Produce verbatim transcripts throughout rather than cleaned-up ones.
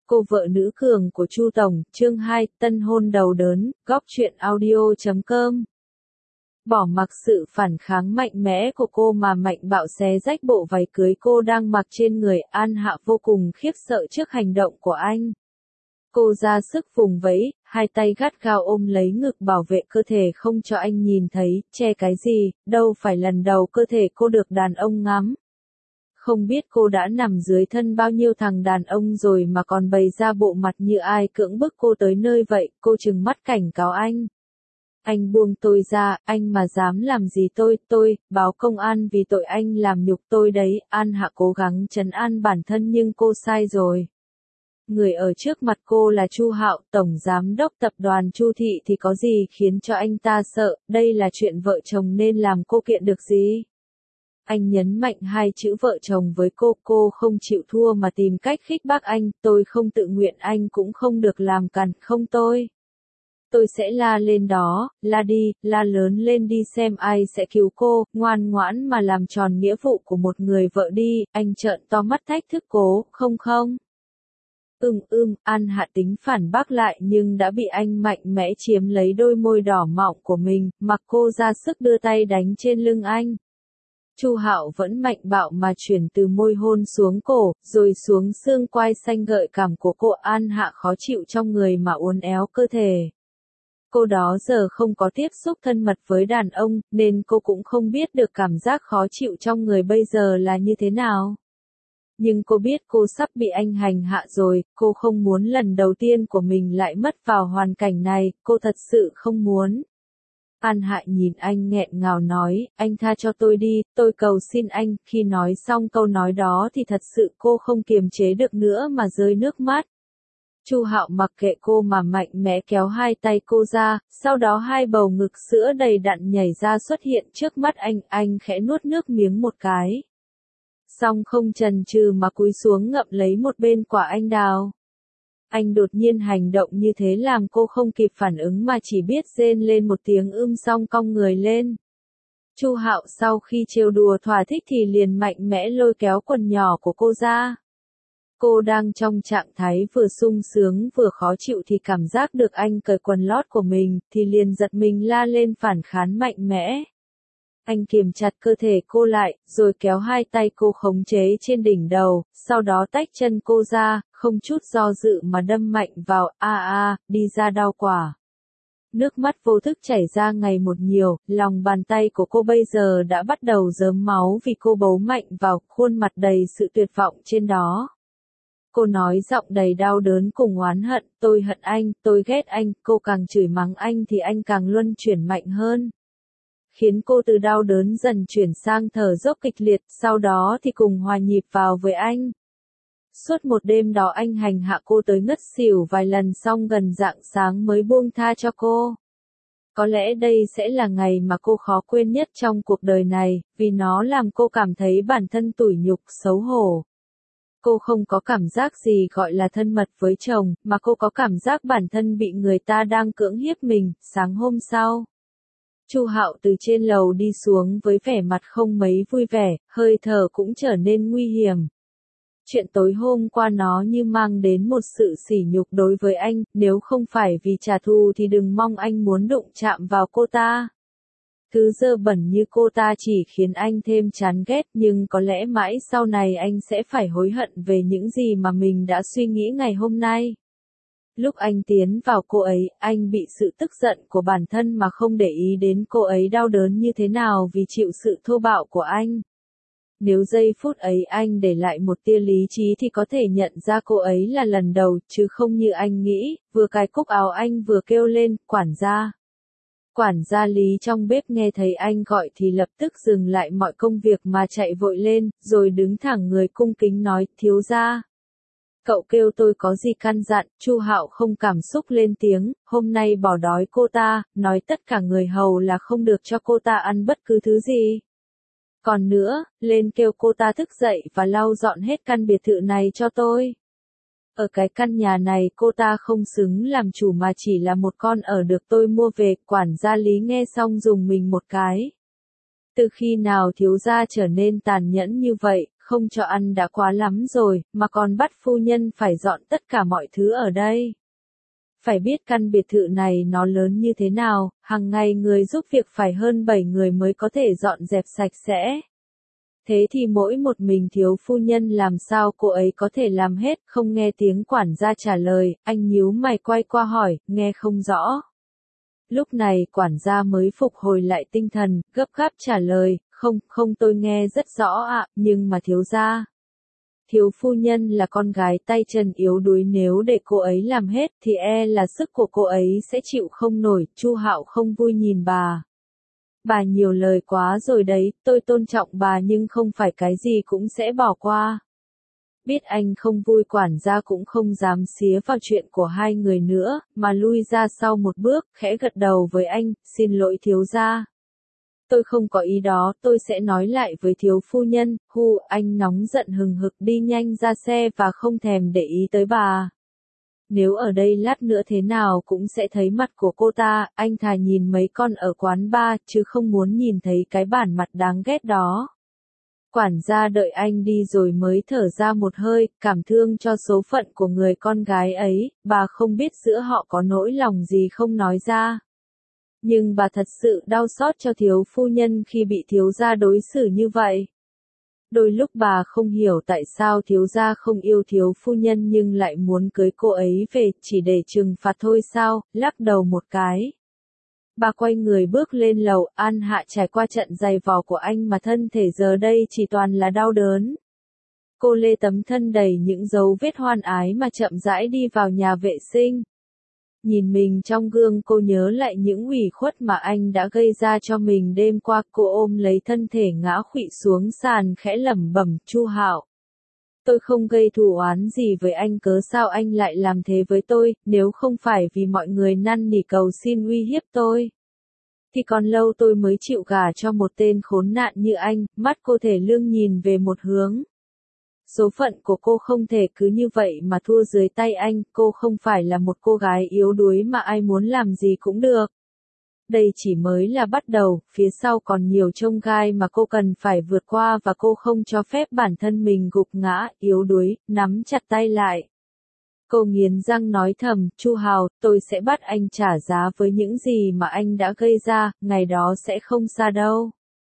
Cô vợ nữ cường của Chu Tổng, chương hai, tân hôn đầu đớn, góc truyện audio chấm com. Bỏ mặc sự phản kháng mạnh mẽ của cô mà mạnh bạo xé rách bộ váy cưới cô đang mặc trên người, An Hạ vô cùng khiếp sợ trước hành động của anh. Cô ra sức vùng vẫy, hai tay gắt gao ôm lấy ngực bảo vệ cơ thể không cho anh nhìn thấy, che cái gì, đâu phải lần đầu cơ thể cô được đàn ông ngắm. Không biết cô đã nằm dưới thân bao nhiêu thằng đàn ông rồi mà còn bày ra bộ mặt như ai cưỡng bức cô tới nơi vậy, cô trừng mắt cảnh cáo anh. Anh buông tôi ra, anh mà dám làm gì tôi, tôi, báo công an vì tội anh làm nhục tôi đấy. An Hạ cố gắng trấn an bản thân nhưng cô sai rồi. Người ở trước mặt cô là Chu Hạo, tổng giám đốc tập đoàn Chu Thị thì có gì khiến cho anh ta sợ, đây là chuyện vợ chồng nên làm cô kiện được gì. Anh nhấn mạnh hai chữ vợ chồng với cô, cô không chịu thua mà tìm cách khích bác anh, tôi không tự nguyện anh cũng không được làm càn, không tôi. Tôi sẽ la lên đó, la đi, la lớn lên đi xem ai sẽ cứu cô, ngoan ngoãn mà làm tròn nghĩa vụ của một người vợ đi, anh trợn to mắt thách thức cô, không không. Ừm ưm, An Hạ tính phản bác lại nhưng đã bị anh mạnh mẽ chiếm lấy đôi môi đỏ mọng của mình, mặc cô ra sức đưa tay đánh trên lưng anh. Chu Hạo vẫn mạnh bạo mà chuyển từ môi hôn xuống cổ, rồi xuống xương quai xanh gợi cảm của cô. An Hạ khó chịu trong người mà uốn éo cơ thể. Cô đó giờ không có tiếp xúc thân mật với đàn ông, nên cô cũng không biết được cảm giác khó chịu trong người bây giờ là như thế nào. Nhưng cô biết cô sắp bị anh hành hạ rồi, cô không muốn lần đầu tiên của mình lại mất vào hoàn cảnh này, cô thật sự không muốn. An Hạ nhìn anh nghẹn ngào nói, anh tha cho tôi đi, tôi cầu xin anh. Khi nói xong câu nói đó thì thật sự cô không kiềm chế được nữa mà rơi nước mắt. Chu Hạo mặc kệ cô mà mạnh mẽ kéo hai tay cô ra, sau đó hai bầu ngực sữa đầy đặn nhảy ra xuất hiện trước mắt anh, anh khẽ nuốt nước miếng một cái. Xong không chần chừ mà cúi xuống ngậm lấy một bên quả anh đào. Anh đột nhiên hành động như thế làm cô không kịp phản ứng mà chỉ biết rên lên một tiếng ưm xong cong người lên. Chu Hạo sau khi trêu đùa thỏa thích thì liền mạnh mẽ lôi kéo quần nhỏ của cô ra. Cô đang trong trạng thái vừa sung sướng vừa khó chịu thì cảm giác được anh cởi quần lót của mình thì liền giật mình la lên phản kháng mạnh mẽ. Anh kiềm chặt cơ thể cô lại, rồi kéo hai tay cô khống chế trên đỉnh đầu, sau đó tách chân cô ra, không chút do dự mà đâm mạnh vào, a a, đi ra đau quả. Nước mắt vô thức chảy ra ngày một nhiều, lòng bàn tay của cô bây giờ đã bắt đầu rớm máu vì cô bấu mạnh vào, khuôn mặt đầy sự tuyệt vọng trên đó. Cô nói giọng đầy đau đớn cùng oán hận, tôi hận anh, tôi ghét anh, cô càng chửi mắng anh thì anh càng luân chuyển mạnh hơn. Khiến cô từ đau đớn dần chuyển sang thở dốc kịch liệt, sau đó thì cùng hòa nhịp vào với anh. Suốt một đêm đó anh hành hạ cô tới ngất xỉu vài lần xong gần rạng sáng mới buông tha cho cô. Có lẽ đây sẽ là ngày mà cô khó quên nhất trong cuộc đời này, vì nó làm cô cảm thấy bản thân tủi nhục, xấu hổ. Cô không có cảm giác gì gọi là thân mật với chồng, mà cô có cảm giác bản thân bị người ta đang cưỡng hiếp mình. Sáng hôm sau, Chu Hạo từ trên lầu đi xuống với vẻ mặt không mấy vui vẻ, hơi thở cũng trở nên nguy hiểm. Chuyện tối hôm qua nó như mang đến một sự sỉ nhục đối với anh, nếu không phải vì trả thù thì đừng mong anh muốn đụng chạm vào cô ta. Thứ dơ bẩn như cô ta chỉ khiến anh thêm chán ghét, nhưng có lẽ mãi sau này anh sẽ phải hối hận về những gì mà mình đã suy nghĩ ngày hôm nay. Lúc anh tiến vào cô ấy, anh bị sự tức giận của bản thân mà không để ý đến cô ấy đau đớn như thế nào vì chịu sự thô bạo của anh. Nếu giây phút ấy anh để lại một tia lý trí thì có thể nhận ra cô ấy là lần đầu, chứ không như anh nghĩ, vừa cài cúc áo anh vừa kêu lên, quản gia. Quản gia Lý trong bếp nghe thấy anh gọi thì lập tức dừng lại mọi công việc mà chạy vội lên, rồi đứng thẳng người cung kính nói, thiếu gia. Cậu kêu tôi có gì căn dặn. Chu Hạo không cảm xúc lên tiếng, hôm nay bỏ đói cô ta, nói tất cả người hầu là không được cho cô ta ăn bất cứ thứ gì. Còn nữa, lên kêu cô ta thức dậy và lau dọn hết căn biệt thự này cho tôi. Ở cái căn nhà này cô ta không xứng làm chủ mà chỉ là một con ở được tôi mua về. Quản gia Lý nghe xong dùng mình một cái. Từ khi nào thiếu gia trở nên tàn nhẫn như vậy, không cho ăn đã quá lắm rồi, mà còn bắt phu nhân phải dọn tất cả mọi thứ ở đây. Phải biết căn biệt thự này nó lớn như thế nào, hàng ngày người giúp việc phải hơn bảy người mới có thể dọn dẹp sạch sẽ. Thế thì mỗi một mình thiếu phu nhân làm sao cô ấy có thể làm hết, không nghe tiếng quản gia trả lời, anh nhíu mày quay qua hỏi, nghe không rõ. Lúc này quản gia mới phục hồi lại tinh thần, gấp gáp trả lời, không, không tôi nghe rất rõ ạ, nhưng mà thiếu gia. Thiếu phu nhân là con gái tay chân yếu đuối, nếu để cô ấy làm hết thì e là sức của cô ấy sẽ chịu không nổi. Chu Hạo không vui nhìn bà. Bà nhiều lời quá rồi đấy, tôi tôn trọng bà nhưng không phải cái gì cũng sẽ bỏ qua. Biết anh không vui, quản gia cũng không dám xía vào chuyện của hai người nữa, mà lui ra sau một bước, khẽ gật đầu với anh, xin lỗi thiếu gia. Tôi không có ý đó, tôi sẽ nói lại với thiếu phu nhân. Hu, anh nóng giận hừng hực đi nhanh ra xe và không thèm để ý tới bà. Nếu ở đây lát nữa thế nào cũng sẽ thấy mặt của cô ta, anh thà nhìn mấy con ở quán bar, chứ không muốn nhìn thấy cái bản mặt đáng ghét đó. Quản gia đợi anh đi rồi mới thở ra một hơi, cảm thương cho số phận của người con gái ấy, bà không biết giữa họ có nỗi lòng gì không nói ra. Nhưng bà thật sự đau xót cho thiếu phu nhân khi bị thiếu gia đối xử như vậy. Đôi lúc bà không hiểu tại sao thiếu gia không yêu thiếu phu nhân nhưng lại muốn cưới cô ấy về chỉ để trừng phạt thôi sao, lắc đầu một cái. Bà quay người bước lên lầu, An Hạ trải qua trận giày vò của anh mà thân thể giờ đây chỉ toàn là đau đớn. Cô lê tấm thân đầy những dấu vết hoan ái mà chậm rãi đi vào nhà vệ sinh. Nhìn mình trong gương cô nhớ lại những ủy khuất mà anh đã gây ra cho mình đêm qua, cô ôm lấy thân thể ngã khuỵu xuống sàn khẽ lẩm bẩm, Chu Hạo. Tôi không gây thù oán gì với anh, cớ sao anh lại làm thế với tôi, nếu không phải vì mọi người năn nỉ cầu xin uy hiếp tôi. Thì còn lâu tôi mới chịu gả cho một tên khốn nạn như anh, mắt cô thể lương nhìn về một hướng. Số phận của cô không thể cứ như vậy mà thua dưới tay anh, cô không phải là một cô gái yếu đuối mà ai muốn làm gì cũng được. Đây chỉ mới là bắt đầu, phía sau còn nhiều chông gai mà cô cần phải vượt qua và cô không cho phép bản thân mình gục ngã, yếu đuối, nắm chặt tay lại. Cô nghiến răng nói thầm, Chu Hào, tôi sẽ bắt anh trả giá với những gì mà anh đã gây ra, ngày đó sẽ không xa đâu.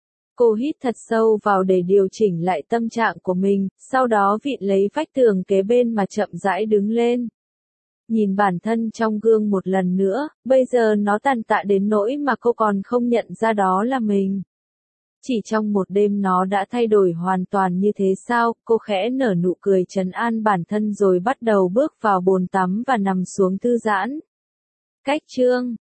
Cô hít thật sâu vào để điều chỉnh lại tâm trạng của mình, sau đó vịn lấy vách tường kế bên mà chậm rãi đứng lên. Nhìn bản thân trong gương một lần nữa, bây giờ nó tàn tạ đến nỗi mà cô còn không nhận ra đó là mình. Chỉ trong một đêm nó đã thay đổi hoàn toàn như thế sao, cô khẽ nở nụ cười trấn an bản thân rồi bắt đầu bước vào bồn tắm và nằm xuống thư giãn. Cách chương